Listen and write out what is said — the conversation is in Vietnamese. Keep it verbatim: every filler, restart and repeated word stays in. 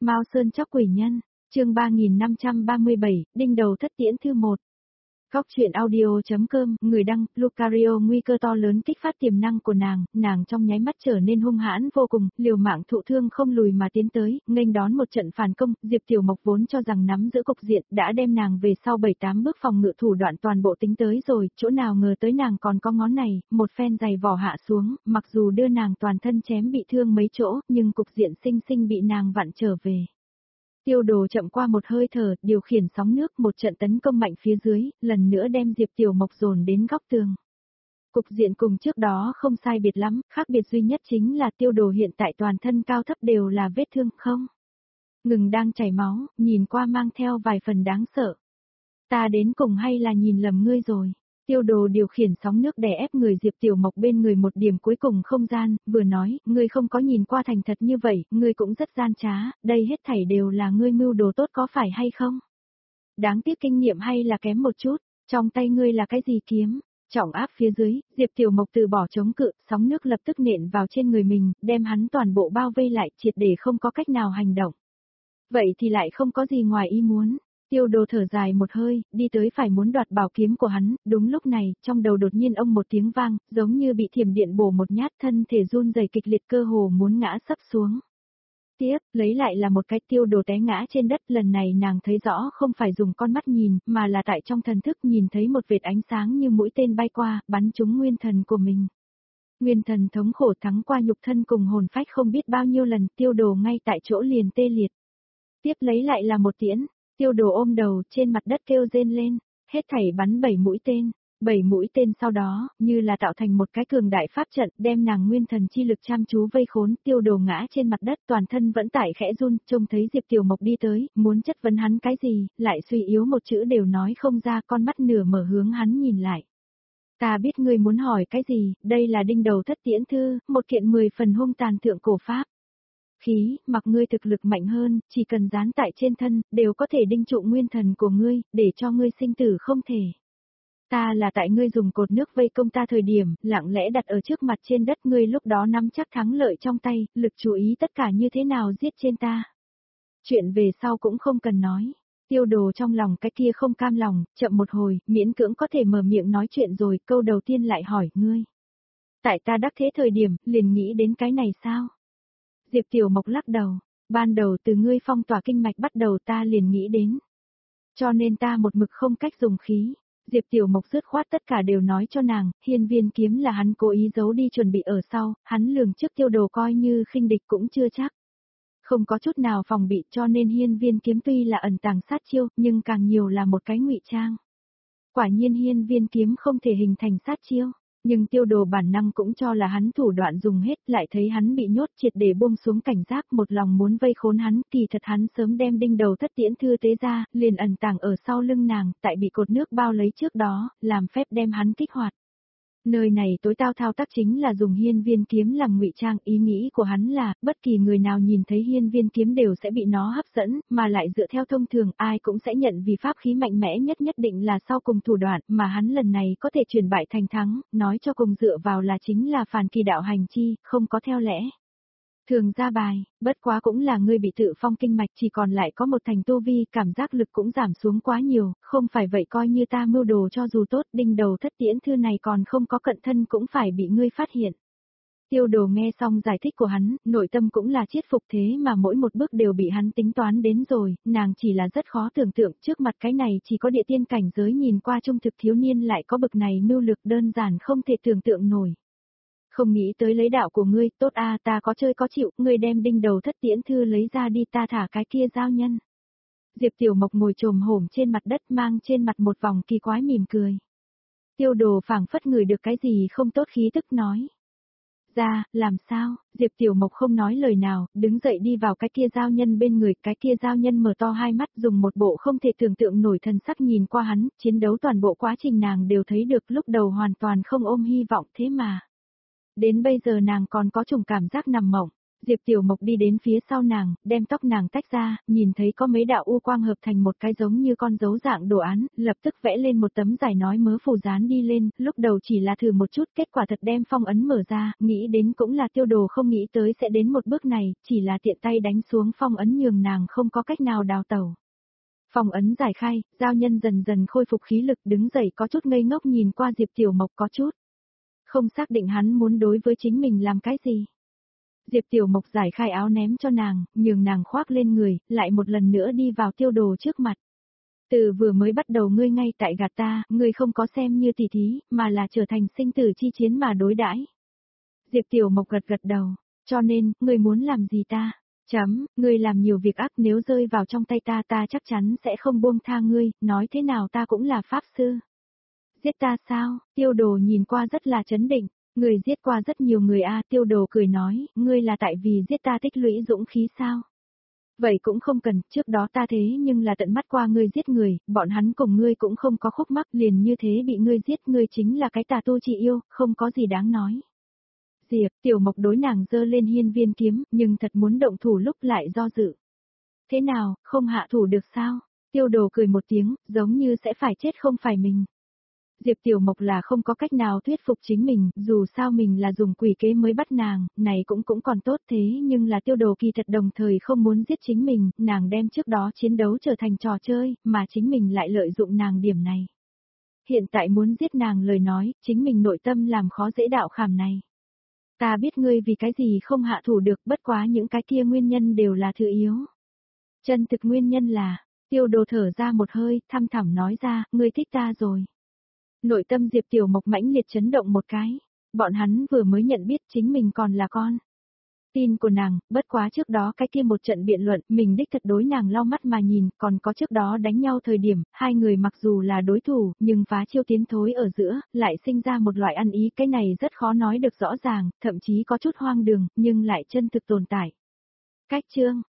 Mao Sơn Chóc Quỷ Nhân, chương ba nghìn năm trăm ba mươi bảy, đinh đầu thất tiễn thư một. Góc truyện audio.com, người đăng, Lucario nguy cơ to lớn kích phát tiềm năng của nàng, nàng trong nháy mắt trở nên hung hãn vô cùng, liều mạng thụ thương không lùi mà tiến tới, nghênh đón một trận phản công, Diệp Tiểu Mộc vốn cho rằng nắm giữ cục diện, đã đem nàng về sau bảy tám bước phòng ngự thủ đoạn toàn bộ tính tới rồi, chỗ nào ngờ tới nàng còn có ngón này, một phen giày vỏ hạ xuống, mặc dù đưa nàng toàn thân chém bị thương mấy chỗ, nhưng cục diện sinh sinh bị nàng vặn trở về. Tiêu Đồ chậm qua một hơi thở, điều khiển sóng nước một trận tấn công mạnh phía dưới, lần nữa đem Diệp Tiểu Mộc dồn đến góc tường. Cục diện cùng trước đó không sai biệt lắm, khác biệt duy nhất chính là Tiêu Đồ hiện tại toàn thân cao thấp đều là vết thương không ngừng đang chảy máu, nhìn qua mang theo vài phần đáng sợ. Ta đến cùng hay là nhìn lầm ngươi rồi. Tiêu Đồ điều khiển sóng nước đè ép người Diệp Tiểu Mộc bên người một điểm cuối cùng không gian, vừa nói, ngươi không có nhìn qua thành thật như vậy, ngươi cũng rất gian trá, đây hết thảy đều là ngươi mưu đồ tốt có phải hay không? Đáng tiếc kinh nghiệm hay là kém một chút, trong tay ngươi là cái gì kiếm? Trọng áp phía dưới, Diệp Tiểu Mộc từ bỏ chống cự, sóng nước lập tức nện vào trên người mình, đem hắn toàn bộ bao vây lại, triệt để không có cách nào hành động. Vậy thì lại không có gì ngoài ý muốn. Tiêu Đồ thở dài một hơi, đi tới phải muốn đoạt bảo kiếm của hắn, đúng lúc này, trong đầu đột nhiên ông một tiếng vang, giống như bị thiểm điện bổ một nhát, thân thể run rẩy kịch liệt cơ hồ muốn ngã sấp xuống. Tiếp, lấy lại là một cái Tiêu Đồ té ngã trên đất, lần này nàng thấy rõ không phải dùng con mắt nhìn, mà là tại trong thần thức nhìn thấy một vệt ánh sáng như mũi tên bay qua, bắn trúng nguyên thần của mình. Nguyên thần thống khổ thắng qua nhục thân cùng hồn phách không biết bao nhiêu lần, Tiêu Đồ ngay tại chỗ liền tê liệt. Tiếp lấy lại là một tiễn. Tiêu Đồ ôm đầu, trên mặt đất kêu rên lên, hết thảy bắn bảy mũi tên, bảy mũi tên sau đó, như là tạo thành một cái cường đại pháp trận, đem nàng nguyên thần chi lực chăm chú vây khốn, Tiêu Đồ ngã trên mặt đất, toàn thân vẫn tại khẽ run, trông thấy Diệp Tiểu Mộc đi tới, muốn chất vấn hắn cái gì, lại suy yếu một chữ đều nói không ra, con mắt nửa mở hướng hắn nhìn lại. Ta biết ngươi muốn hỏi cái gì, đây là đinh đầu thất tiễn thư, một kiện mười phần hung tàn thượng cổ pháp. Khí, mặc ngươi thực lực mạnh hơn, chỉ cần dán tại trên thân, đều có thể đinh trụ nguyên thần của ngươi, để cho ngươi sinh tử không thể. Ta là tại ngươi dùng cột nước vây công ta thời điểm, lặng lẽ đặt ở trước mặt trên đất ngươi lúc đó nắm chắc thắng lợi trong tay, lực chú ý tất cả như thế nào giết trên ta. Chuyện về sau cũng không cần nói. Tiêu Đồ trong lòng cái kia không cam lòng, chậm một hồi, miễn cưỡng có thể mở miệng nói chuyện rồi, câu đầu tiên lại hỏi ngươi. Tại ta đắc thế thời điểm, liền nghĩ đến cái này sao? Diệp Tiểu Mộc lắc đầu, ban đầu từ ngươi phong tỏa kinh mạch bắt đầu ta liền nghĩ đến. Cho nên ta một mực không cách dùng khí. Diệp Tiểu Mộc dứt khoát tất cả đều nói cho nàng, hiên viên kiếm là hắn cố ý giấu đi chuẩn bị ở sau, hắn lường trước Tiêu Đồ coi như khinh địch cũng chưa chắc. Không có chút nào phòng bị cho nên hiên viên kiếm tuy là ẩn tàng sát chiêu, nhưng càng nhiều là một cái ngụy trang. Quả nhiên hiên viên kiếm không thể hình thành sát chiêu. Nhưng Tiêu Đồ bản năng cũng cho là hắn thủ đoạn dùng hết, lại thấy hắn bị nhốt triệt để buông xuống cảnh giác, một lòng muốn vây khốn hắn, kỳ thật hắn sớm đem đinh đầu thất tiễn thư tế ra, liền ẩn tàng ở sau lưng nàng, tại bị cột nước bao lấy trước đó, làm phép đem hắn kích hoạt. Nơi này tối tao thao tác chính là dùng hiên viên kiếm làm ngụy trang, ý nghĩ của hắn là, bất kỳ người nào nhìn thấy hiên viên kiếm đều sẽ bị nó hấp dẫn, mà lại dựa theo thông thường ai cũng sẽ nhận vì pháp khí mạnh mẽ nhất nhất định là sau cùng thủ đoạn, mà hắn lần này có thể chuyển bại thành thắng, nói cho cùng dựa vào là chính là phản kỳ đạo hành chi, không có theo lẽ. Thường ra bài, bất quá cũng là ngươi bị tự phong kinh mạch chỉ còn lại có một thành tu vi, cảm giác lực cũng giảm xuống quá nhiều, không phải vậy coi như ta mưu đồ cho dù tốt, đinh đầu thất tiễn thư này còn không có cận thân cũng phải bị ngươi phát hiện. Tiêu Đồ nghe xong giải thích của hắn, nội tâm cũng là chiết phục thế mà mỗi một bước đều bị hắn tính toán đến rồi, nàng chỉ là rất khó tưởng tượng trước mặt cái này chỉ có địa tiên cảnh giới nhìn qua trung thực thiếu niên lại có bực này mưu lực đơn giản không thể tưởng tượng nổi. Không nghĩ tới lấy đạo của ngươi, tốt a à, ta có chơi có chịu, ngươi đem đinh đầu thất tiễn thư lấy ra đi ta thả cái kia giao nhân. Diệp Tiểu Mộc ngồi trồm hổm trên mặt đất mang trên mặt một vòng kỳ quái mỉm cười. Tiêu Đồ phảng phất người được cái gì không tốt khí tức nói. Ra, làm sao, Diệp Tiểu Mộc không nói lời nào, đứng dậy đi vào cái kia giao nhân bên người, cái kia giao nhân mở to hai mắt dùng một bộ không thể tưởng tượng nổi thần sắc nhìn qua hắn, chiến đấu toàn bộ quá trình nàng đều thấy được lúc đầu hoàn toàn không ôm hy vọng thế mà. Đến bây giờ nàng còn có chủng cảm giác nằm mộng, Diệp Tiểu Mộc đi đến phía sau nàng, đem tóc nàng tách ra, nhìn thấy có mấy đạo u quang hợp thành một cái giống như con dấu dạng đồ án, lập tức vẽ lên một tấm giải nói mớ phù dán đi lên, lúc đầu chỉ là thử một chút, kết quả thật đem phong ấn mở ra, nghĩ đến cũng là Tiêu Đồ không nghĩ tới sẽ đến một bước này, chỉ là tiện tay đánh xuống phong ấn nhường nàng không có cách nào đào tẩu. Phong ấn giải khai, giao nhân dần dần khôi phục khí lực đứng dậy có chút ngây ngốc nhìn qua Diệp Tiểu Mộc có chút. Không xác định hắn muốn đối với chính mình làm cái gì. Diệp Tiểu Mộc giải khai áo ném cho nàng, nhường nàng khoác lên người, lại một lần nữa đi vào Tiêu Đồ trước mặt. Từ vừa mới bắt đầu ngươi ngay tại gạt ta, ngươi không có xem như tỷ thí, mà là trở thành sinh tử chi chiến mà đối đãi. Diệp Tiểu Mộc gật gật đầu, cho nên, ngươi muốn làm gì ta? Chấm, ngươi làm nhiều việc ác nếu rơi vào trong tay ta ta chắc chắn sẽ không buông tha ngươi, nói thế nào ta cũng là pháp sư. Giết ta sao? Tiêu Đồ nhìn qua rất là chấn định. Người giết qua rất nhiều người a, Tiêu Đồ cười nói, ngươi là tại vì giết ta tích lũy dũng khí sao? Vậy cũng không cần, trước đó ta thế nhưng là tận mắt qua ngươi giết người, bọn hắn cùng ngươi cũng không có khúc mắc liền như thế bị ngươi giết, ngươi chính là cái tà tu chị yêu, không có gì đáng nói. Diệp, Tiểu Mộc đối nàng giơ lên hiên viên kiếm, nhưng thật muốn động thủ lúc lại do dự. Thế nào, không hạ thủ được sao? Tiêu Đồ cười một tiếng, giống như sẽ phải chết không phải mình. Diệp Tiểu Mộc là không có cách nào thuyết phục chính mình, dù sao mình là dùng quỷ kế mới bắt nàng, này cũng cũng còn tốt thế nhưng là Tiêu Đồ kỳ thật đồng thời không muốn giết chính mình, nàng đem trước đó chiến đấu trở thành trò chơi, mà chính mình lại lợi dụng nàng điểm này. Hiện tại muốn giết nàng lời nói, chính mình nội tâm làm khó dễ đạo khảm này. Ta biết ngươi vì cái gì không hạ thủ được, bất quá những cái kia nguyên nhân đều là thứ yếu. Chân thực nguyên nhân là, Tiêu Đồ thở ra một hơi, thăm thẳm nói ra, ngươi thích ta rồi. Nội tâm Diệp Tiểu Mộc mãnh liệt chấn động một cái, bọn hắn vừa mới nhận biết chính mình còn là con. Tin của nàng, bất quá trước đó cái kia một trận biện luận, mình đích thật đối nàng lau mắt mà nhìn, còn có trước đó đánh nhau thời điểm, hai người mặc dù là đối thủ, nhưng phá chiêu tiến thối ở giữa, lại sinh ra một loại ăn ý, cái này rất khó nói được rõ ràng, thậm chí có chút hoang đường, nhưng lại chân thực tồn tại. Cách chương